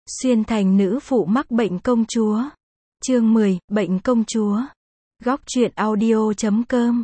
Xuyên thành nữ phụ mắc bệnh công chúa. Chương 10, bệnh công chúa. Góc truyện audio.com.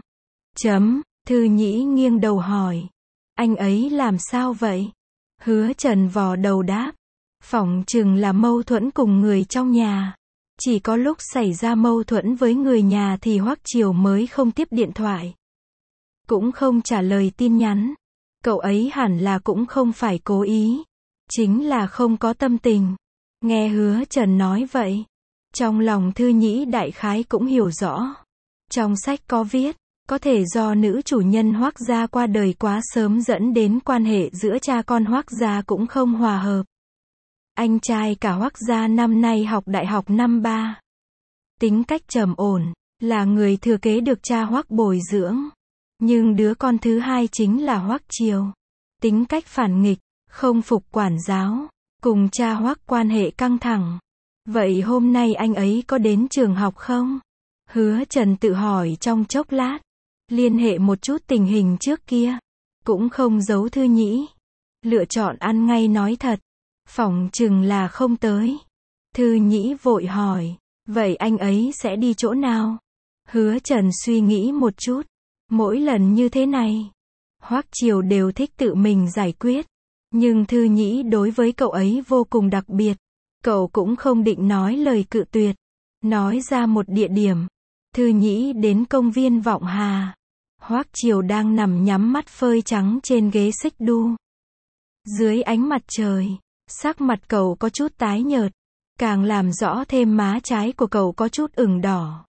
Thư Nhĩ nghiêng đầu hỏi. Anh ấy làm sao vậy? Hứa Trần vò đầu đáp. Phỏng chừng là mâu thuẫn cùng người trong nhà. Chỉ có lúc xảy ra mâu thuẫn với người nhà thì Hoắc Triều mới không tiếp điện thoại. Cũng không trả lời tin nhắn. Cậu ấy hẳn là cũng không phải cố ý. Chính là không có tâm tình. Nghe Hứa Trần nói vậy, trong lòng Thư Nhĩ đại khái cũng hiểu rõ. Trong sách có viết, có thể do nữ chủ nhân Hoắc gia qua đời quá sớm dẫn đến quan hệ giữa cha con Hoắc gia cũng không hòa hợp. Anh trai cả Hoắc gia năm nay học đại học năm 3. Tính cách trầm ổn, là người thừa kế được cha Hoắc bồi dưỡng. Nhưng đứa con thứ hai chính là Hoắc Triều. Tính cách phản nghịch, không phục quản giáo, cùng cha Hoắc quan hệ căng thẳng. Vậy hôm nay anh ấy có đến trường học không? Hứa Trần tự hỏi trong chốc lát. Liên hệ một chút tình hình trước kia. Cũng không giấu Thư Nhĩ. Lựa chọn ăn ngay nói thật. Phỏng chừng là không tới. Thư Nhĩ vội hỏi. Vậy anh ấy sẽ đi chỗ nào? Hứa Trần suy nghĩ một chút. Mỗi lần như thế này, Hoắc Triều đều thích tự mình giải quyết. Nhưng Thư Nhĩ đối với cậu ấy vô cùng đặc biệt. Cậu cũng không định nói lời cự tuyệt. Nói ra một địa điểm. Thư Nhĩ đến công viên Vọng Hà. Hoắc Triều đang nằm nhắm mắt phơi trắng trên ghế xích đu. Dưới ánh mặt trời, sắc mặt cậu có chút tái nhợt. Càng làm rõ thêm má trái của cậu có chút ửng đỏ.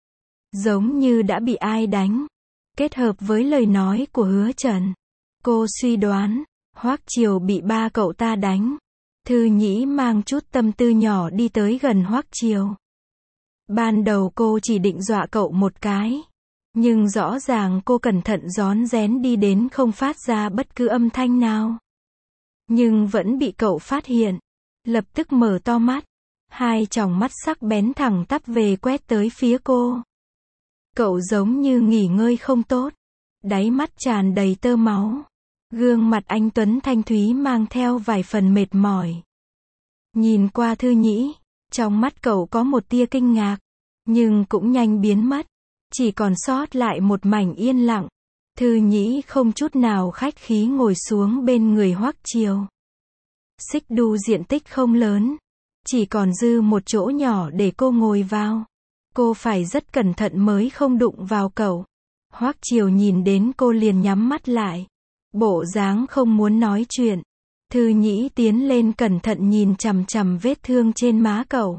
Giống như đã bị ai đánh. Kết hợp với lời nói của Hứa Trần, cô suy đoán, Hoắc Triều bị ba cậu ta đánh. Thư Nhĩ mang chút tâm tư nhỏ đi tới gần Hoắc Triều. Ban đầu cô chỉ định dọa cậu một cái. Nhưng rõ ràng cô cẩn thận rón rén đi đến không phát ra bất cứ âm thanh nào. Nhưng vẫn bị cậu phát hiện. Lập tức mở to mắt. Hai tròng mắt sắc bén thẳng tắp về quét tới phía cô. Cậu giống như nghỉ ngơi không tốt. Đáy mắt tràn đầy tơ máu. Gương mặt anh tuấn thanh thúy mang theo vài phần mệt mỏi. Nhìn qua Thư Nhĩ, trong mắt cậu có một tia kinh ngạc, nhưng cũng nhanh biến mất. Chỉ còn sót lại một mảnh yên lặng. Thư Nhĩ không chút nào khách khí ngồi xuống bên người Hoắc Triều. Xích đu diện tích không lớn, chỉ còn dư một chỗ nhỏ để cô ngồi vào. Cô phải rất cẩn thận mới không đụng vào cậu. Hoắc Triều nhìn đến cô liền nhắm mắt lại. Bộ dáng không muốn nói chuyện. Thư Nhĩ tiến lên cẩn thận nhìn chằm chằm vết thương trên má cậu.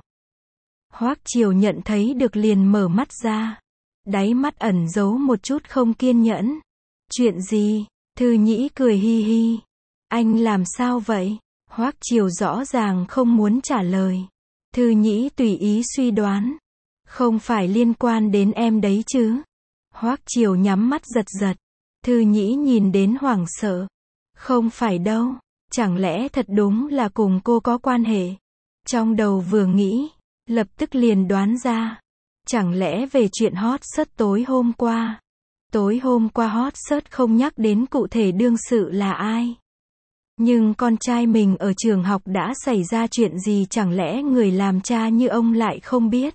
Hoắc Triều nhận thấy được liền mở mắt ra. Đáy mắt ẩn giấu một chút không kiên nhẫn. Chuyện gì? Thư Nhĩ cười hi hi. Anh làm sao vậy? Hoắc Triều rõ ràng không muốn trả lời. Thư Nhĩ tùy ý suy đoán. Không phải liên quan đến em đấy chứ? Hoắc Triều nhắm mắt giật giật. Thư Nhĩ nhìn đến hoảng sợ. Không phải đâu. Chẳng lẽ thật đúng là cùng cô có quan hệ? Trong đầu vừa nghĩ, lập tức liền đoán ra. Chẳng lẽ về chuyện hot search tối hôm qua? Tối hôm qua hot search không nhắc đến cụ thể đương sự là ai. Nhưng con trai mình ở trường học đã xảy ra chuyện gì, chẳng lẽ người làm cha như ông lại không biết?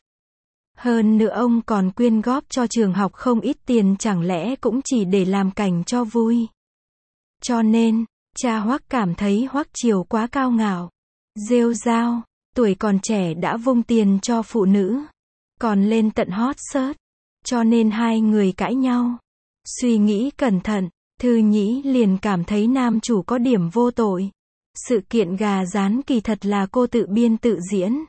Hơn nữa ông còn quyên góp cho trường học không ít tiền, chẳng lẽ cũng chỉ để làm cảnh cho vui. Cho nên, cha Hoắc cảm thấy Hoắc Triều quá cao ngạo, rêu rao, tuổi còn trẻ đã vung tiền cho phụ nữ, còn lên tận hot search, cho nên hai người cãi nhau. Suy nghĩ cẩn thận, Thư Nhĩ liền cảm thấy nam chủ có điểm vô tội. Sự kiện gà rán kỳ thật là cô tự biên tự diễn.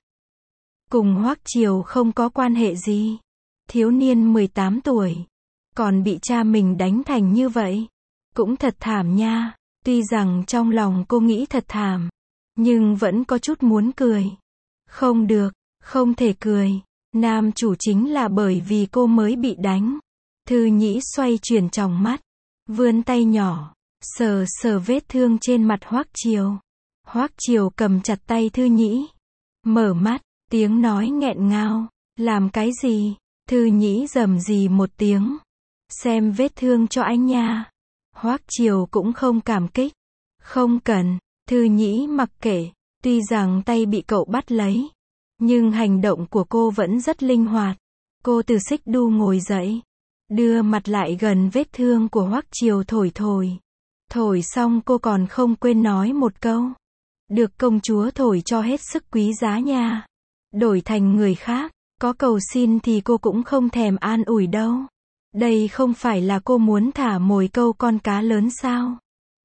Cùng Hoắc Triều không có quan hệ gì. Thiếu niên 18 tuổi. Còn bị cha mình đánh thành như vậy. Cũng thật thảm nha. Tuy rằng trong lòng cô nghĩ thật thảm. Nhưng vẫn có chút muốn cười. Không được, không thể cười. Nam chủ chính là bởi vì cô mới bị đánh. Thư Nhĩ xoay chuyển tròng mắt. Vươn tay nhỏ. Sờ sờ vết thương trên mặt Hoắc Triều. Hoắc Triều cầm chặt tay Thư Nhĩ. Mở mắt. Tiếng nói nghẹn ngào. Làm cái gì? Thư Nhĩ rầm rì một tiếng. Xem vết thương cho anh nha. Hoắc Triều cũng không cảm kích. Không cần. Thư Nhĩ mặc kệ. Tuy rằng tay bị cậu bắt lấy, nhưng hành động của cô vẫn rất linh hoạt. Cô từ xích đu ngồi dậy, đưa mặt lại gần vết thương của Hoắc Triều thổi thổi. Thổi xong cô còn không quên nói một câu. Được công chúa thổi cho hết sức quý giá nha. Đổi thành người khác, có cầu xin thì cô cũng không thèm an ủi đâu. Đây không phải là cô muốn thả mồi câu con cá lớn sao?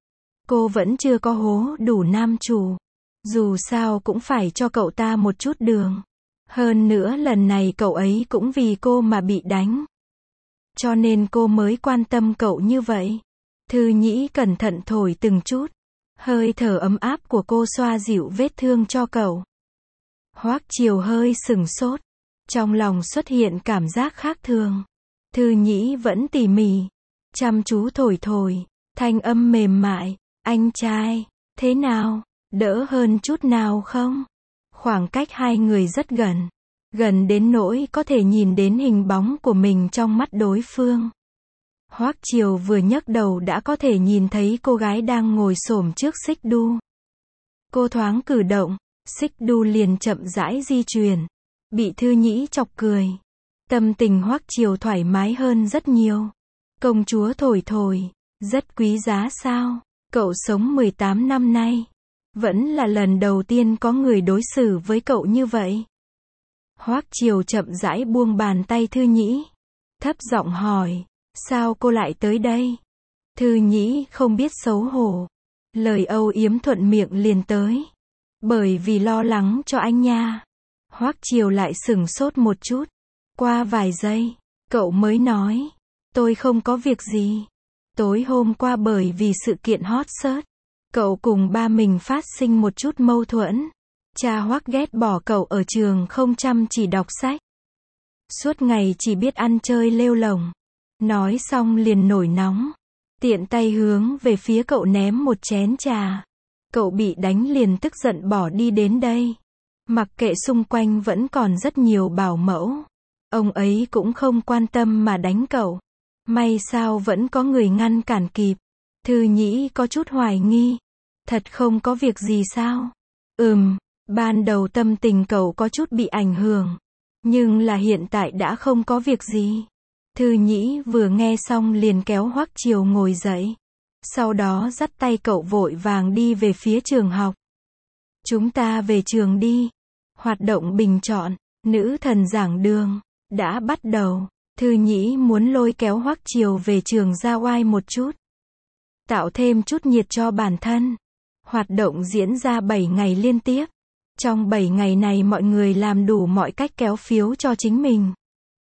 Cô vẫn chưa có hố đủ nam chủ. Dù sao cũng phải cho cậu ta một chút đường. Hơn nữa lần này cậu ấy cũng vì cô mà bị đánh. Cho nên cô mới quan tâm cậu như vậy. Thư Nhĩ cẩn thận thổi từng chút. Hơi thở ấm áp của cô xoa dịu vết thương cho cậu. Hoắc Triều hơi sừng sốt. Trong lòng xuất hiện cảm giác khác thường. Thư Nhĩ vẫn tỉ mỉ, chăm chú thổi thổi, thanh âm mềm mại. Anh trai, thế nào, đỡ hơn chút nào không? Khoảng cách hai người rất gần. Gần đến nỗi có thể nhìn đến hình bóng của mình trong mắt đối phương. Hoắc Triều vừa nhấc đầu đã có thể nhìn thấy cô gái đang ngồi xổm trước xích đu. Cô thoáng cử động, xích đu liền chậm rãi di chuyển. Bị Thư Nhĩ chọc cười. Tâm tình Hoắc Triều thoải mái hơn rất nhiều. Công chúa thổi thổi, rất quý giá sao? Cậu sống 18 năm nay. Vẫn là lần đầu tiên có người đối xử với cậu như vậy. Hoắc Triều chậm rãi buông bàn tay Thư Nhĩ. Thấp giọng hỏi, sao cô lại tới đây? Thư Nhĩ không biết xấu hổ. Lời âu yếm thuận miệng liền tới. Bởi vì lo lắng cho anh nha. Hoắc Triều lại sửng sốt một chút. Qua vài giây, cậu mới nói, tôi không có việc gì. Tối hôm qua bởi vì sự kiện hot search, cậu cùng ba mình phát sinh một chút mâu thuẫn. Cha Hoắc ghét bỏ cậu ở trường không chăm chỉ đọc sách. Suốt ngày chỉ biết ăn chơi lêu lổng. Nói xong liền nổi nóng. Tiện tay hướng về phía cậu ném một chén trà. Cậu bị đánh liền tức giận bỏ đi đến đây. Mặc kệ xung quanh vẫn còn rất nhiều bảo mẫu. Ông ấy cũng không quan tâm mà đánh cậu. May sao vẫn có người ngăn cản kịp. Thư Nhĩ có chút hoài nghi. Thật không có việc gì sao? Ban đầu tâm tình cậu có chút bị ảnh hưởng. Nhưng là hiện tại đã không có việc gì. Thư Nhĩ vừa nghe xong liền kéo Hoắc Triều ngồi dậy. Sau đó dắt tay cậu vội vàng đi về phía trường học. Chúng ta về trường đi. Hoạt động bình chọn, nữ thần giảng đường, đã bắt đầu. Thư Nhĩ muốn lôi kéo Hoắc Triều về trường ra oai một chút. Tạo thêm chút nhiệt cho bản thân. Hoạt động diễn ra 7 ngày liên tiếp. Trong 7 ngày này mọi người làm đủ mọi cách kéo phiếu cho chính mình.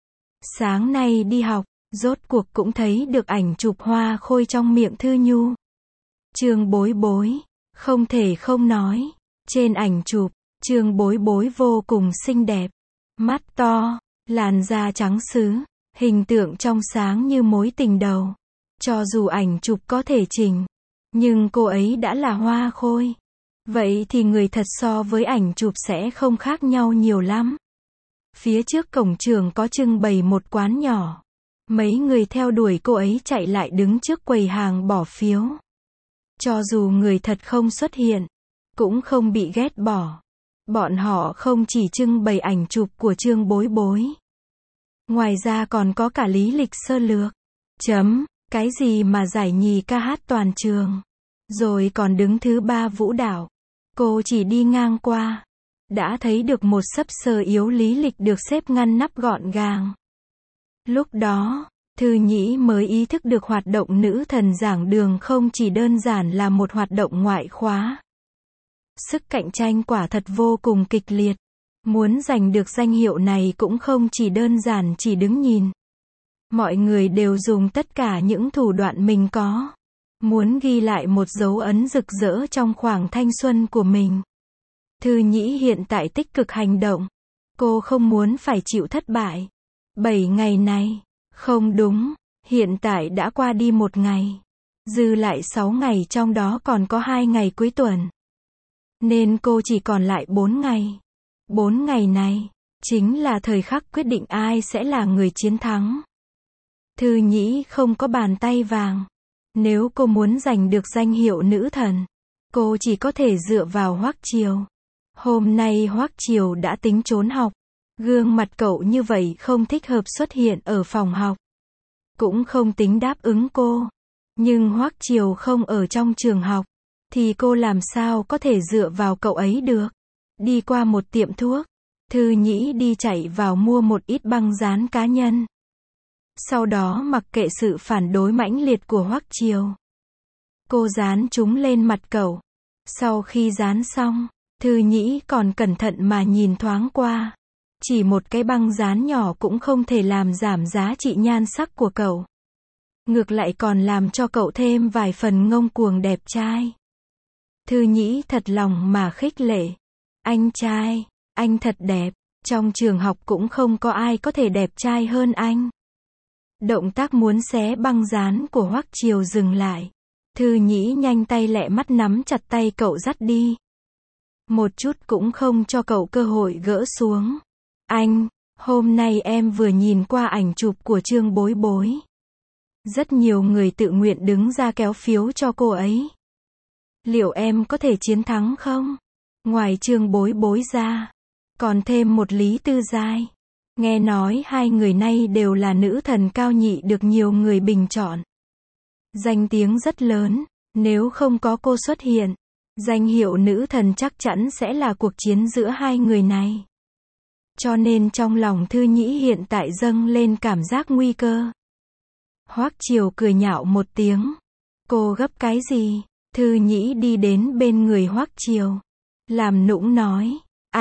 Sáng nay đi học, rốt cuộc cũng thấy được ảnh chụp hoa khôi trong miệng Thư Nhu. Trương Bối Bối, không thể không nói. Trên ảnh chụp, Trương Bối Bối vô cùng xinh đẹp. Mắt to, làn da trắng sứ, hình tượng trong sáng như mối tình đầu. Cho dù ảnh chụp có thể chỉnh, nhưng cô ấy đã là hoa khôi. Vậy thì người thật so với ảnh chụp sẽ không khác nhau nhiều lắm. Phía trước cổng trường có trưng bày một quán nhỏ. Mấy người theo đuổi cô ấy chạy lại đứng trước quầy hàng bỏ phiếu. Cho dù người thật không xuất hiện, cũng không bị ghét bỏ. Bọn họ không chỉ trưng bày ảnh chụp của Trương Bối Bối. Ngoài ra còn có cả lý lịch sơ lược. Cái gì mà giải nhì ca hát toàn trường. Rồi còn đứng thứ 3 vũ đạo. Cô chỉ đi ngang qua. Đã thấy được một xấp sơ yếu lý lịch được xếp ngăn nắp gọn gàng. Lúc đó, Thư Nhĩ mới ý thức được hoạt động nữ thần giảng đường không chỉ đơn giản là một hoạt động ngoại khóa. Sức cạnh tranh quả thật vô cùng kịch liệt. Muốn giành được danh hiệu này cũng không chỉ đơn giản chỉ đứng nhìn. Mọi người đều dùng tất cả những thủ đoạn mình có. Muốn ghi lại một dấu ấn rực rỡ trong khoảng thanh xuân của mình. Thư Nhĩ hiện tại tích cực hành động. Cô không muốn phải chịu thất bại. 7 ngày này, không đúng, hiện tại đã qua đi 1 ngày. Dư lại 6 ngày trong đó còn có 2 ngày cuối tuần. Nên cô chỉ còn lại 4 ngày. 4 ngày này, chính là thời khắc quyết định ai sẽ là người chiến thắng. Thư Nhĩ không có bàn tay vàng. Nếu cô muốn giành được danh hiệu nữ thần, cô chỉ có thể dựa vào Hoắc Triều. Hôm nay Hoắc Triều đã tính trốn học. Gương mặt cậu như vậy không thích hợp xuất hiện ở phòng học. Cũng không tính đáp ứng cô. Nhưng Hoắc Triều không ở trong trường học, thì cô làm sao có thể dựa vào cậu ấy được. Đi qua một tiệm thuốc, Thư Nhĩ đi chạy vào mua một ít băng dán cá nhân. Sau đó mặc kệ sự phản đối mãnh liệt của Hoắc Triều, cô dán chúng lên mặt cậu. Sau khi dán xong, Thư Nhĩ còn cẩn thận mà nhìn thoáng qua. Chỉ một cái băng dán nhỏ cũng không thể làm giảm giá trị nhan sắc của cậu. Ngược lại còn làm cho cậu thêm vài phần ngông cuồng đẹp trai. Thư Nhĩ thật lòng mà khích lệ. Anh trai, anh thật đẹp. Trong trường học cũng không có ai có thể đẹp trai hơn anh. Động tác muốn xé băng dán của Hoắc Triều dừng lại. Thư Nhĩ nhanh tay lẹ mắt nắm chặt tay cậu dắt đi. Một chút cũng không cho cậu cơ hội gỡ xuống. Anh, hôm nay em vừa nhìn qua ảnh chụp của Trương Bối Bối. Rất nhiều người tự nguyện đứng ra kéo phiếu cho cô ấy. Liệu em có thể chiến thắng không? Ngoài Trương Bối Bối ra, còn thêm một Lý Tư Giai. Nghe nói hai người này đều là nữ thần cao nhị được nhiều người bình chọn. Danh tiếng rất lớn, nếu không có cô xuất hiện, danh hiệu nữ thần chắc chắn sẽ là cuộc chiến giữa hai người này. Cho nên trong lòng Thư Nhĩ hiện tại dâng lên cảm giác nguy cơ. Hoắc Triều cười nhạo một tiếng. Cô gấp cái gì? Thư Nhĩ đi đến bên người Hoắc Triều, làm nũng nói.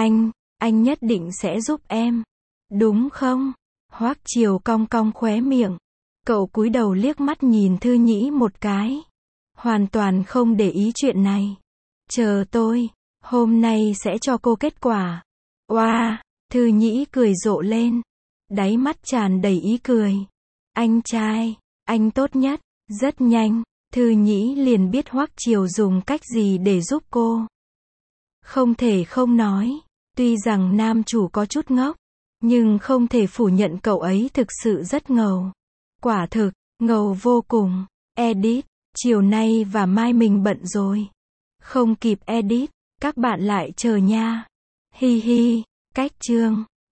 Anh nhất định sẽ giúp em. Đúng không? Hoắc Triều cong cong khóe miệng. Cậu cúi đầu liếc mắt nhìn Thư Nhĩ một cái. Hoàn toàn không để ý chuyện này. Chờ tôi, hôm nay sẽ cho cô kết quả. Oa, Thư Nhĩ cười rộ lên. Đáy mắt tràn đầy ý cười. Anh trai, anh tốt nhất. Rất nhanh, Thư Nhĩ liền biết Hoắc Triều dùng cách gì để giúp cô. Không thể không nói, tuy rằng nam chủ có chút ngốc, nhưng không thể phủ nhận cậu ấy thực sự rất ngầu. Quả thực, ngầu vô cùng. Edit, chiều nay và mai mình bận rồi. Không kịp edit, các bạn lại chờ nha. Hi hi, cách chương.